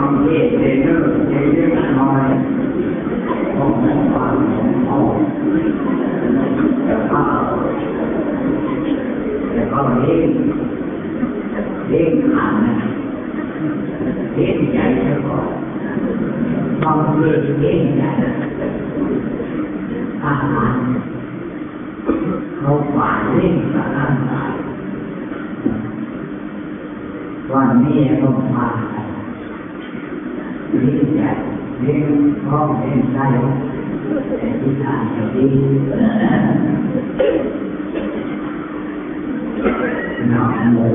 องเทศเรื่องเล็กๆน้อยๆของฟังของเขาแต่ก็เล่นขันนะเล่นใหญ่เท่าก่อนต้องเล่นใหญ่อาหารเขาฝ่ายเล่นกับร่างกายวันนี้ต้องมาเล่นใหญ่เล่นห้องเล่นได้แต่ที่ทางจะดีนะโม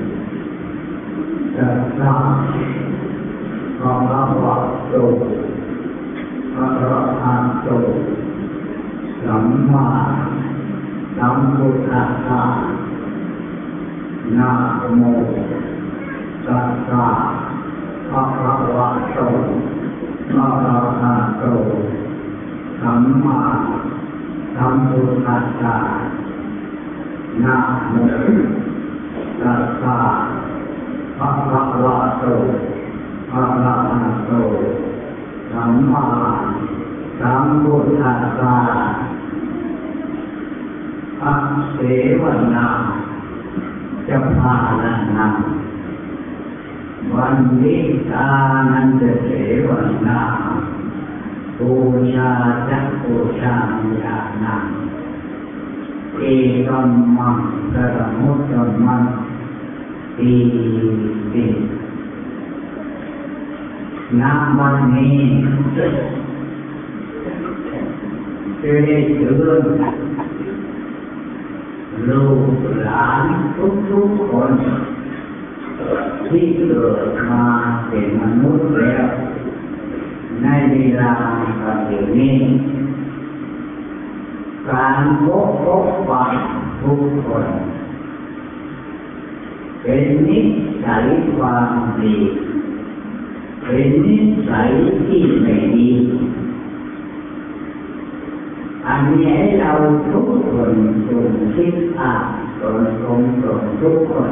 ตัสสะภะคะวะโตอะระหะโตสัมมาสัมพุทธัสสะนะโมตัสสะภะคะวะโตอะระหะโตสัมมาสัมพุทธัสสะนะโมตัสสะภะคะวะโตอะระหะโตสัมมาสัมพุทธัสสะอะเสวนาจะพาละนังวันนี้ตานันจะเสวนาปูชาจักปูชาญาณังเอตัมมังกะมุตตัมมังตีตินามันนี้จะได้เจอลูกหลานทุกๆคนที่เกิดมาเป็นมนุษย์แล้วในเวลาปัจจุบันนี้การพบปะทุกคนเป็นนิสัยความดีเป็นนิสัยที่ไม่ดีอันนี้ให้เราทุกคนจงคิดอ่านตนทุกคน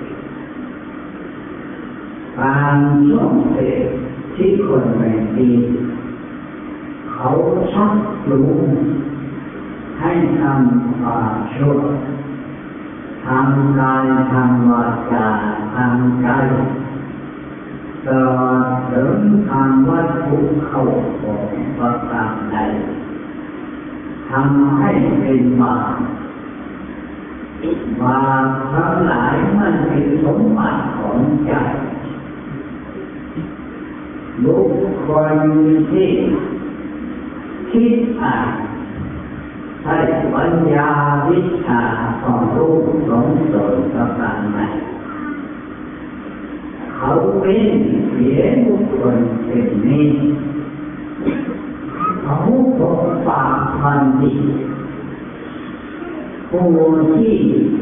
การช่วงเศษที่คนไม่ดีเขาชักจูงให้ทำความชั่วทางกายทางวาจาทางใจตลอดถึงทางวัตถุเข้าของประการใดทำให้เป็นบาปทั้งหลายมันเป็นสมบัติของใจบุคคลที่คิดอ่านใช้ปัญญาวิชาของรู้สมตนประการใดเขาเป็นเสียบุคคลเป็นนี้เขาปกปักพันธิผู้ที่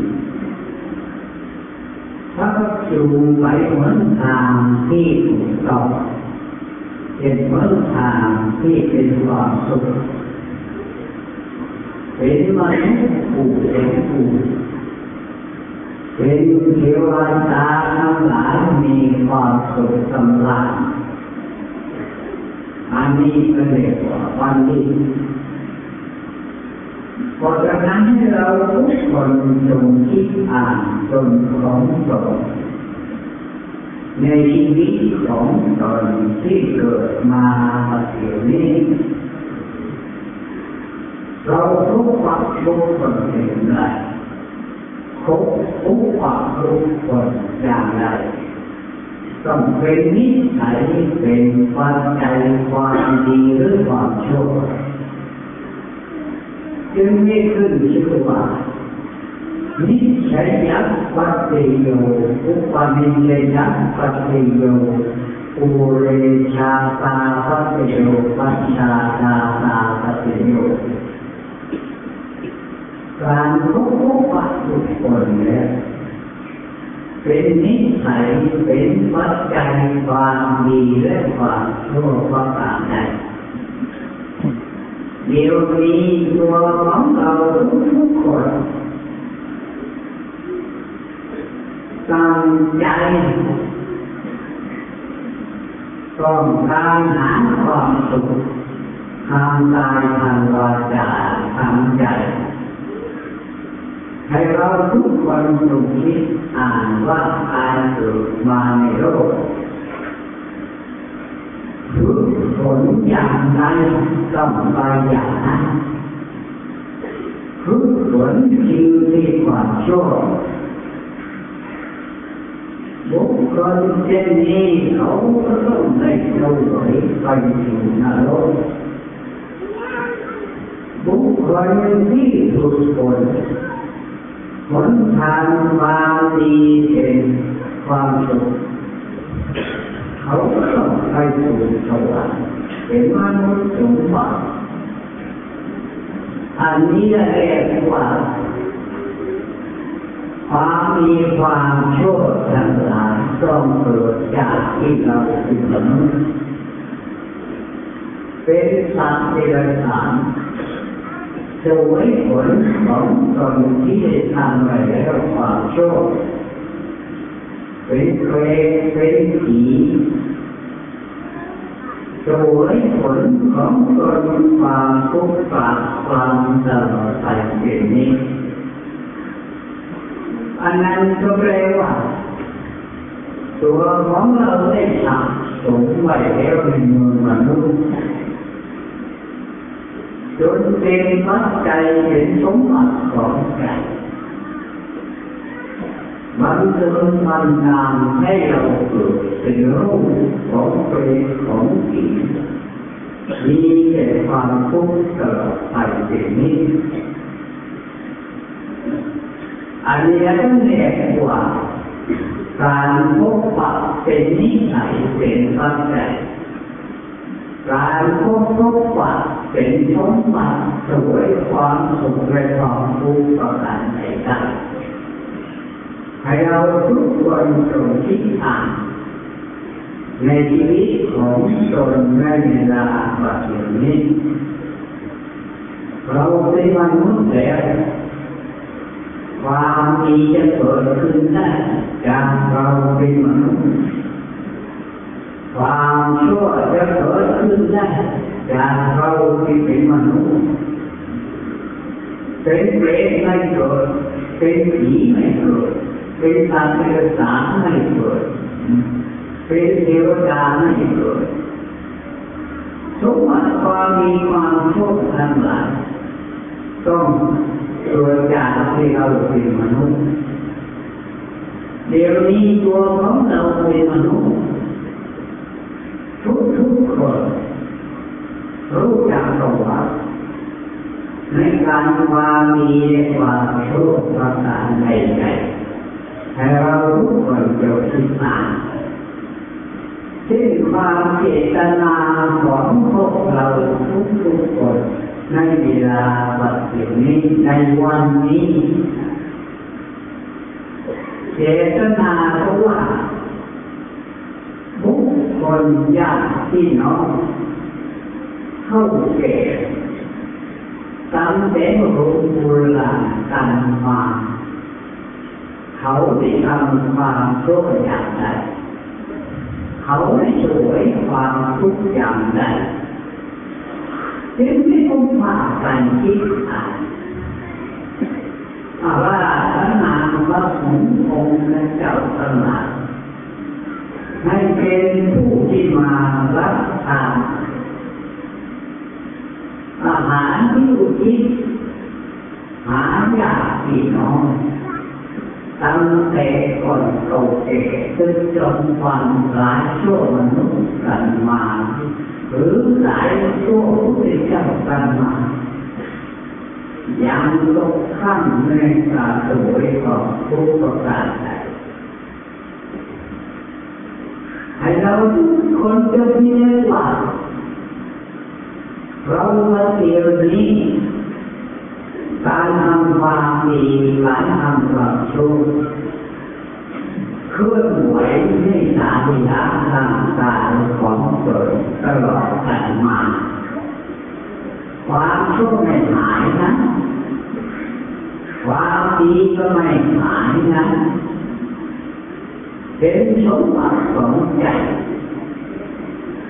ถ้าจูงไปเหมือนทางที่ถูกต้องเป็นเหมือนทางที่เป็นความสุขเป็นมนุษย์ผู้เป็นผู้เป็นเทวดาทั้งหลายมีความสุขสำราญอันนี้ก็เรียกว่าวันดีเพราะฉะนั้นเราทุกคนจงคิดอ่านตนของตนในชีวิตของตนที่เกิดมาเดี๋ยวนี้เราทุกคนเป็นไรทุกคนอย่างไรต้องเป็นนิสัยเป็นปัจจัยความดีหรือความชั่วจึงไม่ขึ้นชื่อว่านิสัยยักษ์ปัจจโยอุปนิสัยยักษ์ปัจจโยอุเรชาตาปัจจโยปัจจาตาปัจจโยการพบปะทุกคนเนี่ยเป็นนิสัยเป็นปัจจัยความดีและความชั่วประการใดเดี๋ยวนี้ตัวของเราทุกคนตั้งใจต้องการหาความสุขทางกายทางวาจาทางใจให้เราทุกคนจงคิดอ่านว่าการเกิดมาในโลกทุกผลอย่างใดต้องไปอย่างนั้นทุกผลคือที่ความชั่วบุคคลเช่นนี้เขาก็ต้องได้เสวยไปสู่นรกบุคคลที่ถูกผลทางความดีเป็นความสุขเขาก็ต้องไปสู่สวรรค์เป็นมนุษย์สมบัติอันนี้เรียกว่าความมีความชั่วทั้งหลายต้องเกิดจากที่เราเป็นมนุษย์เป็นสัตว์เดรัจฉานเสวยผลของตนที่ได้ทำไปแล้วความชั่วเป็นเปรตเป็นผีเสวยผลของตนความทุกข์ความตลอดไปเป็นนี้อันนั้นก็แปลว่าตัวของเราได้สะสมไว้แล้วในเมืองมนุษย์จนเป็นปัจจัยเป็นสมบัติของใจมันจะมันนำให้เราเกิดเป็นรูปของเปรตของผีมีแต่ความทุกข์ตลอดไปเป็นนี้อันนี้ต้องเรียกว่าการพบปะเป็นนิสัยเป็นปัจจัยการพบปะเป็นสมบัติสวยความสุขและความทุกข์ประการใดๆให้เราทุกคนจงคิดอ่านในชีวิตของตนในเวลาปัจจุบันนี้เราเป็นมนุษย์แล้วความดีจะเกิดขึ้นได้จากเราเป็นมนุษย์ความชั่วจะเกิดขึ้นได้จากเราที่เป็นมนุษย์เป็นเปรตไม่เกิดเป็นผีไม่เกิดเป็นสัตว์เดรัจฉานไม่เกิดเป็นเทวดาไม่เกิดสมบัติความมีความชั่วทั้งหลายต้องตัวอย่างที่เราเป็นมนุษย์เดี๋ยวนี้ตัวของเราเป็นมนุษย์ทุกคนรู้จักตัวในการความมีความชั่วประการใดๆให้เราทุกคนเกี่ยวคิดมาที่ความเจตนาของพวกเราทุกคนในเวลาปัจจุบันนี้ในวันนี้เจตนาเพราะว่าบุคคลญาติพี่น้องเข้าแก่ตั้งแต่รุ่งโบราณกันมาเขาได้ทำความชั่วอย่างใดเขาได้ช่วยความทุกข์อย่างใดจึงไม่ต้องพากันคิดว่าพระนามพระสงฆ์องค์และเจ้าทั้งหลายให้เป็นผู้ที่มารับทานอาหารที่อุทิศหาญาติพี่น้องตั้งแต่ก่อนโตแก่จนวันหลายชั่วมนุษย์กันมาหรือหลายชั่วพระเจ้ากันมายังตกขั้นในการสวยของทุกประการใดให้เราทุกคนจะมีว่าเรามาเที่ยวนี้การทำความดีการทำความชั่วเคลื่อนไหวในสายยาทางกายของตนตลอดกันมาความชั่วไม่หายนะความดีก็ไม่หายนะเป็นสมบัติของใจ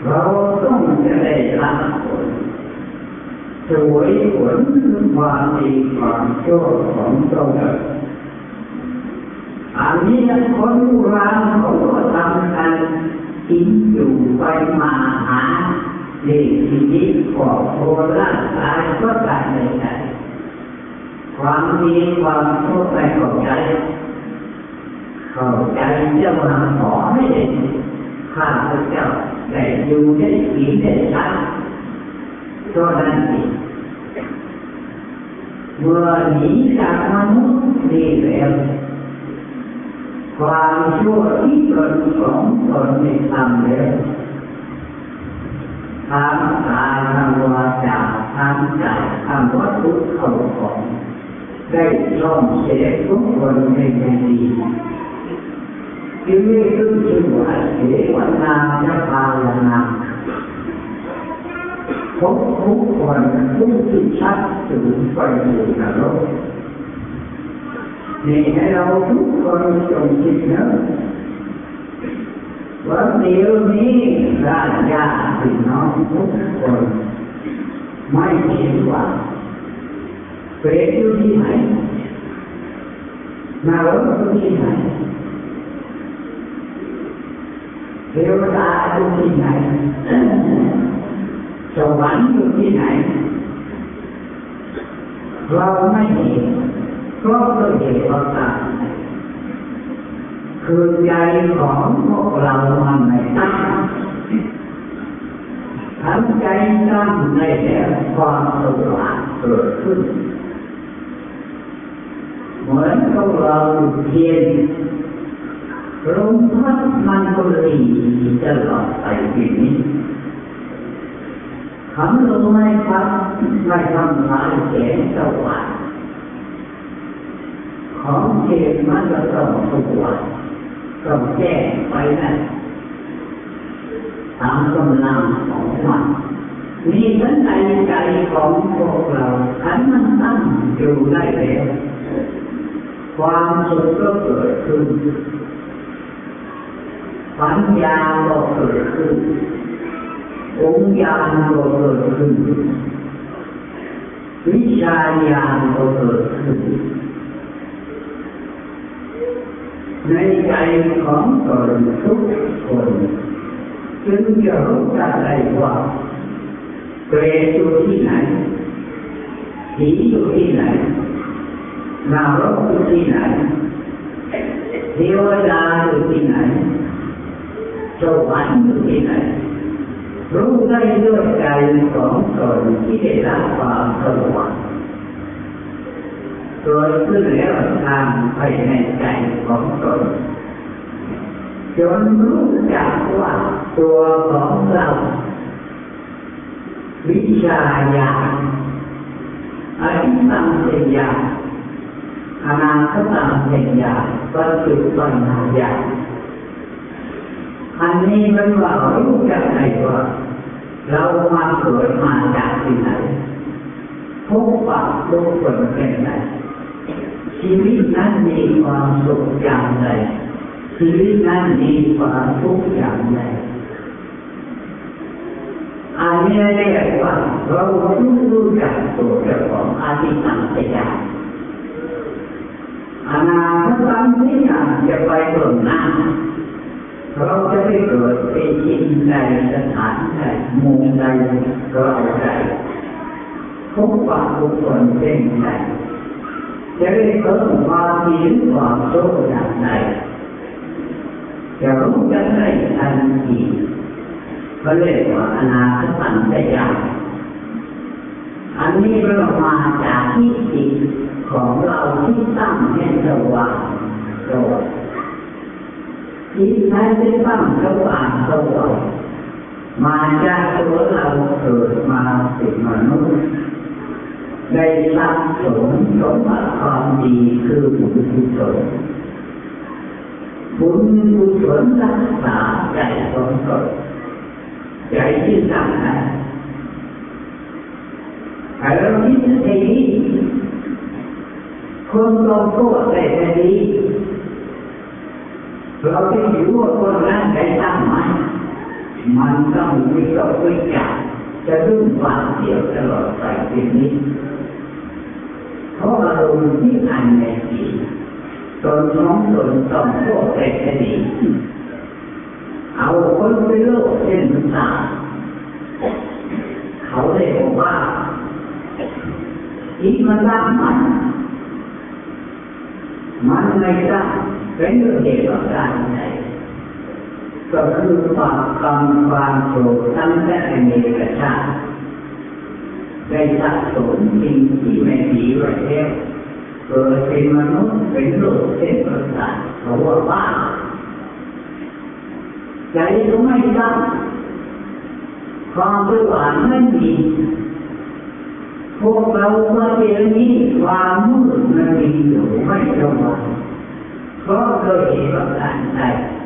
เราต้องจะได้รับผลสวยผลความดีความชั่วของตนอันนี้คนโบราณเขาก็ทำกันกินอยู่ไปมาหาเด็กชีวิตของโบราณตายก็ตายในใจความดีความชั่วไปเข้าใจเจ้ามาขอให้เด็กข้าพเจ้าได้อยู่ได้กินได้ใช้เพราะนั้นเมื่อหนีจากมนุษย์นี่แล้วความชั่วที่ตนของตนได้ทำแล้วทางกายทางวาจาทางใจทางวัตถุเข้าของได้ช่องเสียทุกคนในดีจึงได้ขึ้นชื่อว่าเสวนาจะภาวนาทุกคนทุกที่ชัดถึงไปสู่นรกนี่ให้เราทุกคนจงคิดนะว่าเดี๋ยวนี้ราญาพี่น้องทุกคนไม่คิดว่าเปรตอยู่ที่ไหนนรกอยู่ที่ไหนเทวดาอยู่ที่ไหนสวรรค์อยู่ที่ไหนเราไม่เห็นเพราะเราเห็นว่าต่างคือใจของพวกเรามันไม่ตั้งทั้งใจตั้งในแล้วความสว่างเกิดขึ้นเหมือนกับเราเทียนลมพัดมันก็รีตลอดไปปีนี้คำลมไม่พัดไม่ทำลายแสงสว่างของเทียนมันก็ต้องสว่างต้องแจ้งไปนั่นตามกำลังของมันนี่ฉันใจของพวกเราขันมันตั้งอยู่ได้แล้วความสุขก็เกิดขึ้นปัญญาก็เกิดขึ้นองค์ญาณก็เกิดขึ้นวิชาญาณก็เกิดขึ้นในใจของตนทุกคนจึงจะรู้ได้ว่าเปรตอยู่ที่ไหนผีอยู่ที่ไหนนรกอยู่ที่ไหนเทวดาอยู่ที่ไหนสวรรค์อยู่ที่ไหนรู้ได้ด้วยใจของตนที่ได้รับความสว่างเกิดขึ้นแล้วทางภายในใจของตนจนรู้จักว่าตัวของเราวิชาญาณอริยสัจเป็นญาณอนาคตเป็นญาณปัจจุบันญาณอันนี้มันว่ารู้จักไหนว่าเรามาเกิดมาจากที่ไหนพบปะทุกคนเป็นไหนชีวิตนั้นมีความสุขอย่างไรชีวิตนั้นมีความทุกข์อย่างไรอันนี้เรียกว่าเรารู้จักตัวเจ้าของอธิสังขยาอนาคตที่จะไปเบื้องหน้าเราจะไปเกิดเป็นที่ใดสถานใดมุมใดเราใดพบปะทุกคนเป็นใดจะได้เพิ่มความดีความโชคอย่างไรจะรู้จักได้ทันทีก็เรียกว่าอนาคตัญญาอันนี้เรามาจากที่จิตของเราที่ตั้งให้สว่างโดยจิตใจที่ตั้งสว่างโดยมาจากตัวเราเกิดมาเป็นมนุษย์ได้รับสมบัติความดีคือบุญกุศลบุญกุศลรักษาใจของตนใจที่ตั้งนะแต่เราคิดอย่างนี้คนเราโทษแต่ดีเราจะอยู่ว่าคนนั้นได้ตั้งไหมมันต้องวิตกวิจารณ์จะรุ่งหวานเดียวตลอดไปเป็นนิจเพราะอารมณ์ที่อันในจิตตนของตนต้องโทษแต่คดีเอาคนไปโลกเส้นตาเขาเลยบอกว่าจิตมันรักมันไม่รักเป็นเหตุของการใดก็คือความกำความโกรธทั้งแต่ในกระชากได้สะสมสิ่งที่ไม่ดีไว้แล้วเกิดเป็นมนุษย์เป็นโรคเส้นประสาทเขาว่าบ้าใจก็ไม่รักความสว่างไม่มีพวกเราเมื่อเดี๋ยวนี้ความมืดมันมีอยู่ไม่สว่างเพราะโดยเหตุประการใด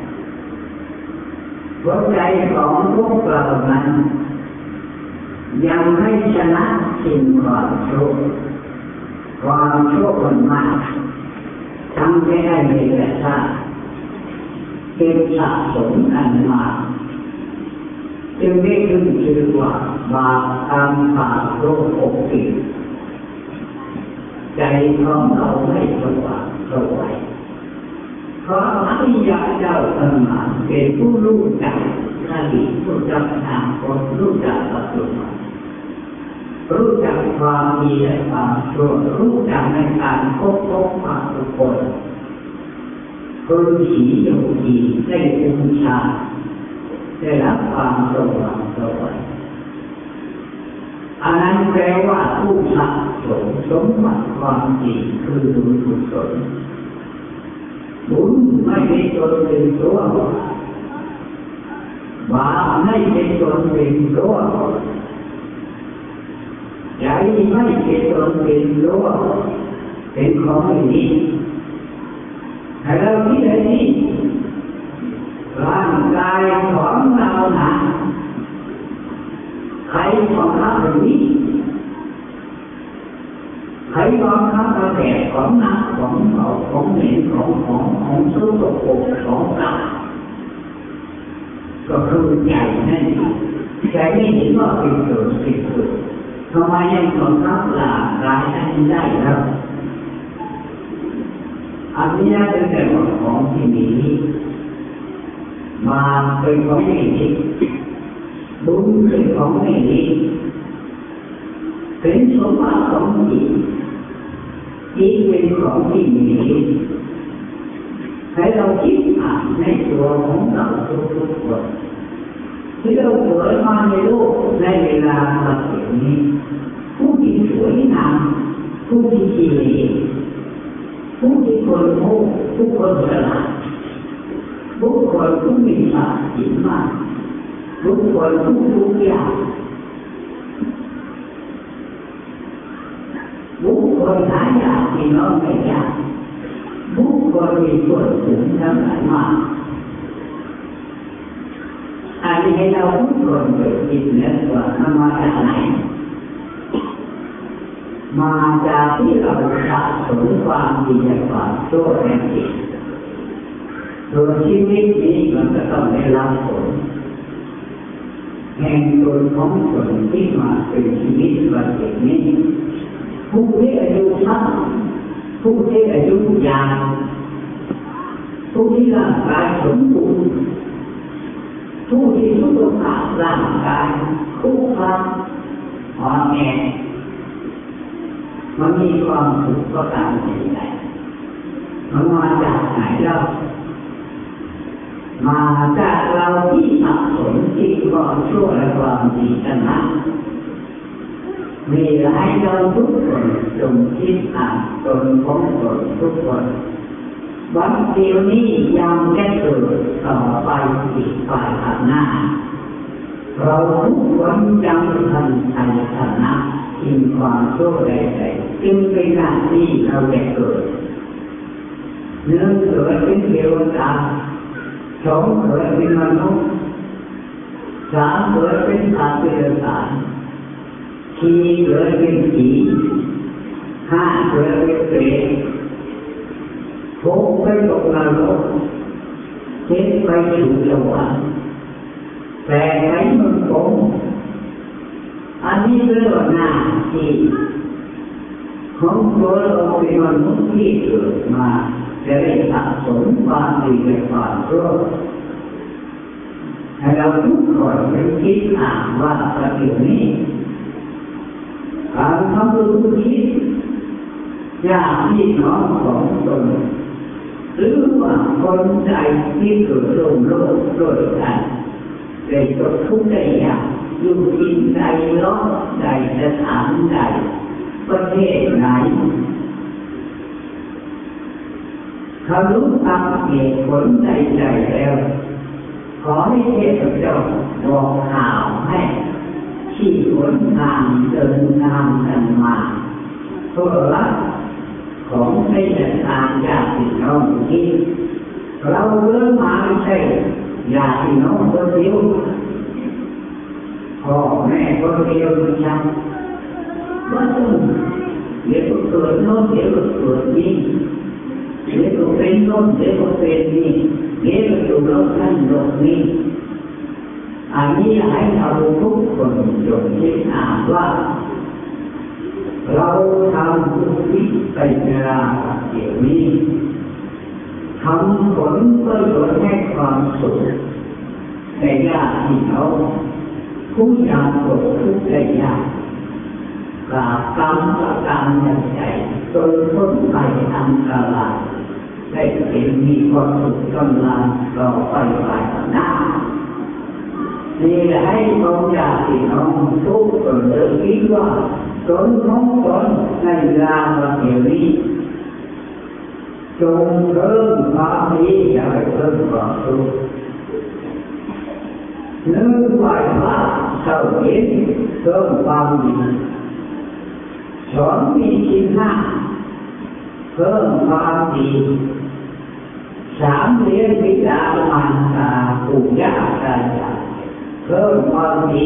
หัวใจของพวกเรานั้นยังไม่ชนะสิ่งความชั่วมันมากทำให้ได้ในกระชากเก็บสะสมกันมาจึงได้ขึ้นชื่อว่าบาปกรรมบาปโรคอกติดใจของเราไม่สว่างสวยเพราะอริยเจ้าทั้งหลายเป็นผู้รู้จักอดีตรู้จักอนาคตรู้จักปัจจุบันรู้จักความดีและความชั่วรู้จักในการพบความทุกคนคนผีอยู่ดีได้บูชาได้รับความสว่างสวยอันนั้นแปลว่าผู้สะสมบัติความจริงคือบุญกุศลบุญไม่เป็นตนเป็นตัวบาปไม่เป็นตนเป็นตัวใจไม่เป็นตนเป็นตัวเป็นของไม่ดีให้เราคิดให้ดีร่างกายของเราหนาใครของเราเป็นนี้ใครของเราแก่ของหนักของเบาของเหม็นของสุขภพของเราก็คือใจนั่นเองใจไม่เห็นว่าเป็นตัวเป็นตัวทำไมยังต้องรับหลากหลายอันได้ครับอันนี้เป็นแต่ของที่มีมาเป็นของไม่ดีบุญเป็นของไม่ดีเป็นสมบัติของจิตจิตเป็นของที่มีให้เราคิดอ่านในตัวของเราทุกคนที่เราเกิดมาในโลกในเวลาแบบนี้ผู้ที่สวยงามผู้ที่ดีผู้ที่คนโง่ผู้คนฉลาดบุคคลผู้มีศาสตร์จิตมากบุคคลผู้รู้ยากบุคคลหายากที่น้องไม่ยากบุคคลมีส่วนสูงทั้งหลายมากอันนี้ให้เราทุกคนเกิดจิตเนื้อตัวมาจากไหนมาจากที่เราสะสมความดีและความชั่วในจิตโดยชีวิตนี้มันจะต้องได้รับผลแห่งตนของตนที่มาเป็นชีวิตวันนี้ผู้ที่อายุสั้นผู้ที่อายุยาวผู้ที่ร่างกายสมบูรณ์ผู้ที่สุขภาพร่างกายคู่ควรอ่อนแอมันมีความสุขก็ตามใจมันมาจากไหนเรามาจากเราที่สะสมที่ความชั่วและความดีกันนะมีให้เราทุกคนจงคิดอ่านตนของตนทุกคนวันเดียวนี้ยังแค่เกิดต่อไปอีกฝ่ายข้างหน้าเราทุกคนยังทันชัยชนะทิ้งความชั่วใดๆจึงเป็นหน้าที่เราจะเกิดเนื่องเกิดเป็นเทวดาสองเกิดเป็นมนุษย์สามเกิดเป็นสัตว์เดรัจฉานสี่เกิดเป็นผีห้าเกิดเป็นเปรตหกไปตกนรกเจ็ดไปสู่สวรรค์แต่ไหนมันคงอันนี้เรื่องหน้าที่ของตัวเราเป็นมนุษย์ที่เกิดมาจะได้สะสมความดีและความชั่วให้เราทุกคนไปคิดอ่านว่าประเดี๋ยวนี้การทำบุญนี้ญาติพี่น้องของตนหรือว่าคนใจที่เกิดร่วมโลกด้วยกันได้ตกทุกข์ได้ยากอยู่ที่ใดร้อนใดสถานใดประเทศไหนเขารู้ตามเหตุผลใดๆแล้วขอให้เทพเจ้าบอกข่าวให้ที่หนทางเดินทางกันมาเพื่อรับของให้ทางญาติน้องที่เราเริ่มมาไม่ใช่ญาติน้องคนเดียวพ่อแม่คนเดียวจังว่าต้องเดี๋ยวเกิดโน่นเดี๋ยวเกิดนี่เดี๋ยวเป็นโน่นเดี๋ยวเป็นนี่เดี๋ยวอยู่โลกนั้นโลกนี้อันนี้ให้เราทุกคนจงคิดอ่านว่าเราทำทุกวิไปเวลาเดี๋ยวนี้ทำผลเพื่อผลให้ความสุขแต่ญาติพี่น้องผู้ยากจนทุกข์ได้ยากกราบกรรมประการใหญ่จนพ้นไปอันตรายได้เป็นมีความสุขกำลังรอไปหน้านี่แหละให้น้องญาติพี่น้องทุกคนเลิกคิดว่าตนของตนในเวลาประเดี๋ยวนี้จงเพิ่มความดีอย่าไปเพิ่มความทุกข์นึกไว้ว่าเท่าเห็นเพิ่มความดีสอนมีชิ้นห้าเพิ่มความดีสามเลี้ยงวิจารมันตาปู่ย่าตายายเพิ่มความดี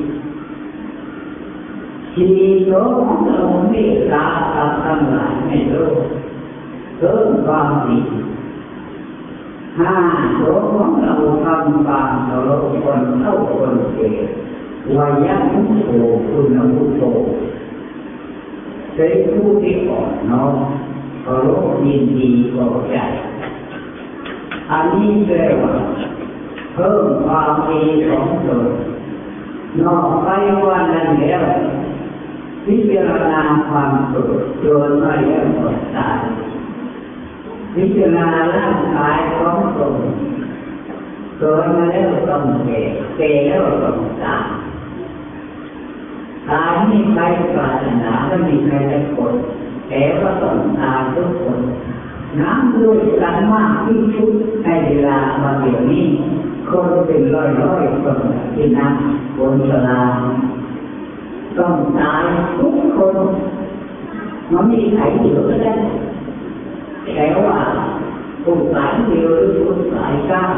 สี่โลกเราไม่ตาทั้งหลายไม่รู้เพิ่มความดีห้าโลกของเราทำความเคารพคนเท่าคนเก่วายัมุโตคุณมุโตเป็นผู้ที่อ่อนน้อมเคารพยินดีพอใจอันนี้แปลว่าเพิ่มความดีของตนนอกไปว่านั้นแล้วพิจารณาความสุขโดยไม่ได้หมดตายพิจารณาร่างกายของตนเกิดมาแล้วต้องแก่แล้วต้องตายตายไม่ใครปรารถนาไม่มีใครได้ผลแต่ก็ต้องตายทุกคนน้ำด้วยกันมากที่ชุดในเวลามาเดี๋ยวนี้คนเป็นร้อยคนที่นั่งบนศาลาต้องตายทุกคนมันมีใครเหลือได้แต่ว่าผู้สายเดียวหรือผู้สายก้า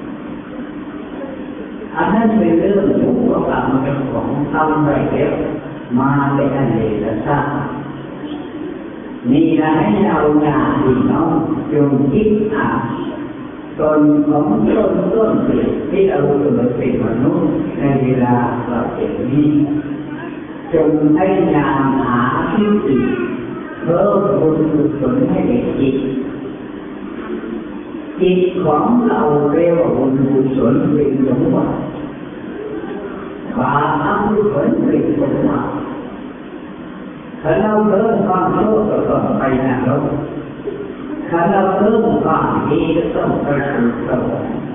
อันนั้นเป็นเรื่องทุกข์กับมันเป็นของทำไปแล้วมาเป็นอันเดียวซะนี่นะให้เราญาติพี่น้องจงคิดอ่านตนของต้นที่เราเกิดเป็นมนุษย์ในเวลาเราเป็นนี้จงให้ยามหาที่ติเพิ่มบุญกุศลให้เด็กจิตของเราเรียกว่าบุญกุศลเป็นสมบัติบาปอกุศลเป็นสมบัติถ้าเราเพิ่มความชั่วก็ต้องไปนรกถ้าเราเพิ่มความดีก็ต้องไปสู่สวรรค์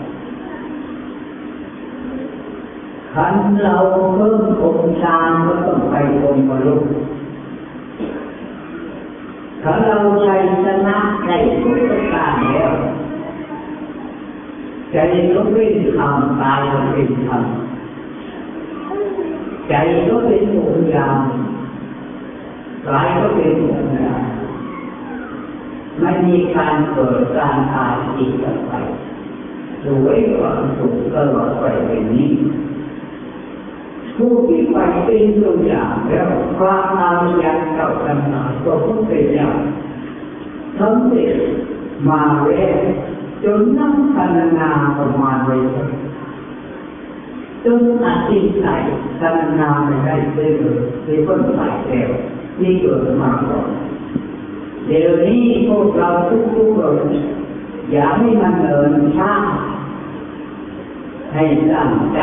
ถ้าเราเพิ่มองค์ฌานก็ต้องไปองค์มรรคถ้าเราใจชนะในทุกประการแล้วใจก็เป็นธรรมกายก็เป็นธรรมใจก็เป็นองค์ญาณกายก็เป็นองค์ญาณไม่มีการเกิดการตายอีกต่อไปด้วยความสุขตลอดไปเป็นนี้ผู้ที่ไปเป็นตัวอย่างแล้วความอายันเก่าต่างๆก็พุทธเจ้าสำเร็จมาแล้วจนนั่งภาวนาประมาณไว้จนอาทิตย์ไหนทำงานไม่ได้เลยที่คนใส่เร็วที่เกิดมาก่อนเดี๋ยวนี้พวกเราทุกคนอย่าให้มันเดินช้าให้ตั้งใจ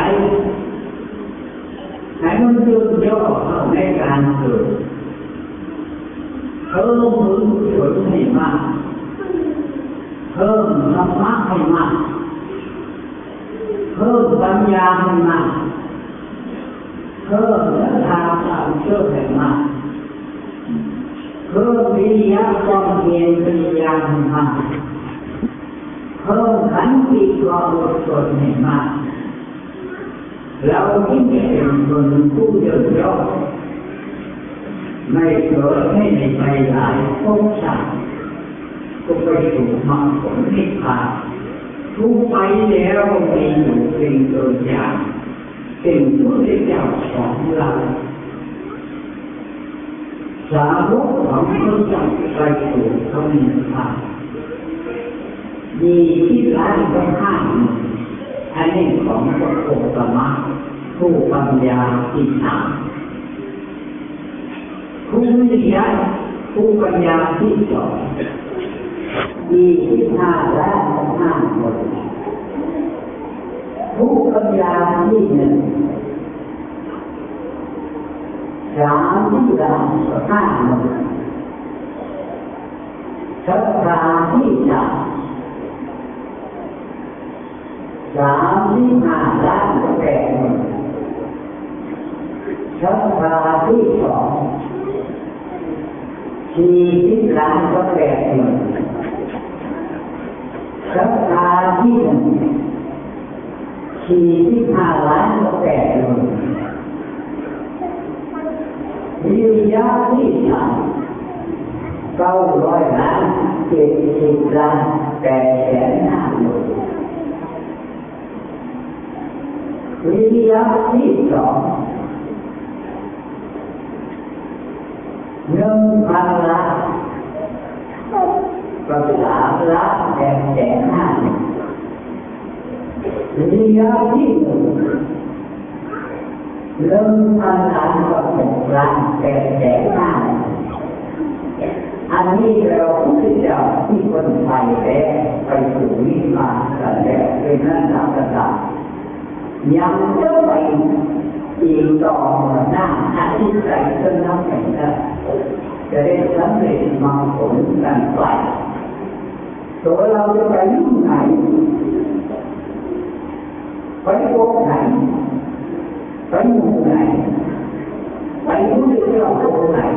ให้มันยืดย่อในการเกิดเพิ่มมือฝนให้มากเพิ่มธรรมะให้มากเพิ่มปัญญาให้มากเพิ่มศรัทธาความเชื่อให้มากเพิ่มวิริยะความเพียรปัญญาให้มากเพิ่มขันติความอดทนให้มากเราที่เป็นคนผู้เดือดร้อนไม่เกิดให้ในไปหลายภพชาติก็ไปสู่มรรคผลนิพพานทุกไปแล้วมีอยู่เป็นตัวอย่างเป็นผู้ที่เจ้าของเราสาวกของพระเจ้าไปสู่พระนิพพานมีที่ร้านก็ห้ามอันนี้ของพระโคตมะผู้ปัญญาที่สามผู้วิริยะผู้ปัญญาที่สองมีที่ห้าและห้าคนผู้ปัญญาที่หนึ่งสามที่สามห้าคนศรัทธาที่สาม35 ล้านก็แก่หมดศรัทธาที่สอง40 ล้านก็แก่หมดศรัทธาที่หนึ่ง45 ล้านก็แก่หมดวิริยะที่สาม900 ล้าน70 ล้าน850,000วิริยะที่สอง1,000 ล้านก็3 ล้าน850,000วิริยะที่หนึ่ง1,000 ล้านก็6 ล้าน850,000อันนี้เราพุทธเจ้าที่คนไทยแล้วไปสู่นิพพานกันแล้วเป็นระดับยังจะไปอีกต่อหน้าอาทิตย์ใส่ต้นน้ำแข็งจะได้สำเร็จมาผลกันไปตัวเราจะไปยุ่งไหนไปโกงไหนไปหมู่ไหนไปรู้ที่เราโกงไหน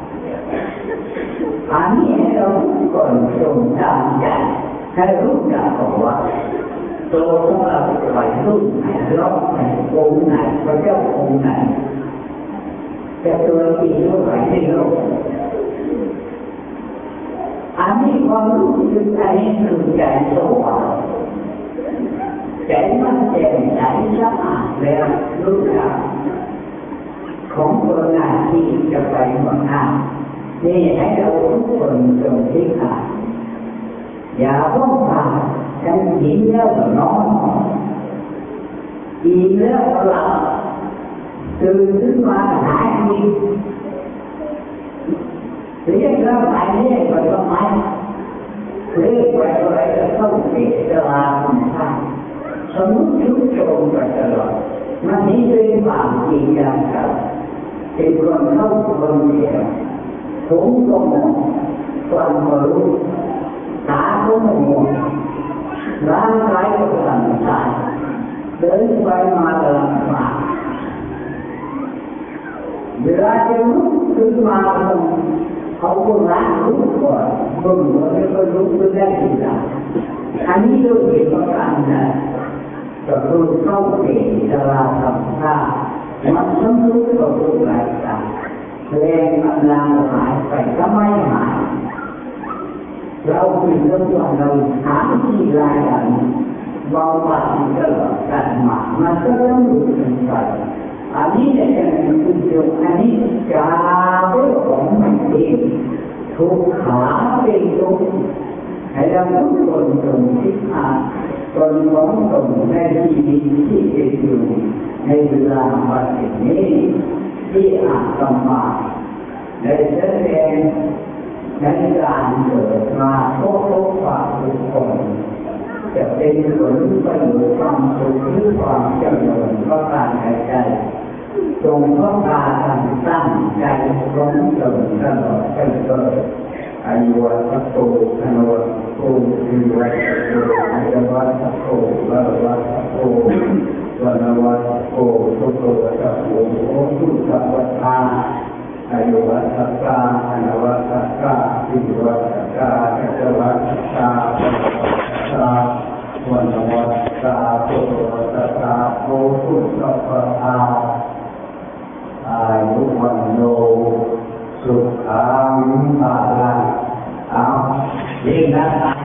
อันนี้เราก่อนจงจำใจให้รู้จักว่าตัวของเราไปรุ่นไหนล็อกไหนโกงไหนพระเจ้าโกงไหนแต่ตัวที่รู้ไหนที่โลกอันนี้ความรู้สึกอันนี้คือใจสว่างใจมันแจ่มใสสะอาดแล้วรู้จักของตัวหน้าที่จะไปหมดหน้านี่ให้เราทุกคนจงที่ขาดอย่าพ้องผ่านฉันหินแล้วนอนอิ่มแล้วหลับตื่นขึ้นมาหายกินเรียกแล้วหายเรียกไปก็ไม่เรียกไปอะไรก็ต้องเสียเวลาทำท่าสมมติชุดโจมไปตลอดมันนี้เป็นความจริงอย่างเก่าเป็นคนเข้าคนเดียวผมก็มองความรู้ตาก็มองร่างกายก็สั่นสายเดินไปมาตลอดมาเวลาจะลุกขึ้นมาเขาก็ล้างลุกก่อนบึ้งแล้วก็ลุกขึ้นได้ทีหลังอันนี้เราเห็นประการนะก็คือเข้าเตะตลาดทำท่ามันสมรู้กับรูปร่างต่างแรงกำลังหายไปก็ไม่หายเราเป็นเรื่องว่าเราหาที่รายการบางวันก็การหมักมันก็ต้องดูเป็นไปอันนี้เนี่ยคือจุดอันนี้จะเป็นของมันเองถูกขาเป็นตุกให้เราทุกคนจงคิดหาตนของตนในชีวิตที่เป็นอยู่ในเวลาวันนี้ที่อาจต้องมาได้แสดงในการเกิดมาพบความทุกคนจะเป็นผลประโยชน์ความสุขหรือความเจริญก็ตามใจจงพบตาตั้งใจร้องเติมตลอดไปเลยอายุวัฏโตธนวัฏโตวิวัฏโตอายุวัฏโตบาวัฏโตวันวัฏโตสุโตสัพโพสุสัพพทาอายุวัฏกาธนวัฏกาวิวัฏกาจักวัฏกาวันวัฏกาสุโตสัพโพสุสัพพทาอายุวันโนสุขังภาลังเอายิ่งนัก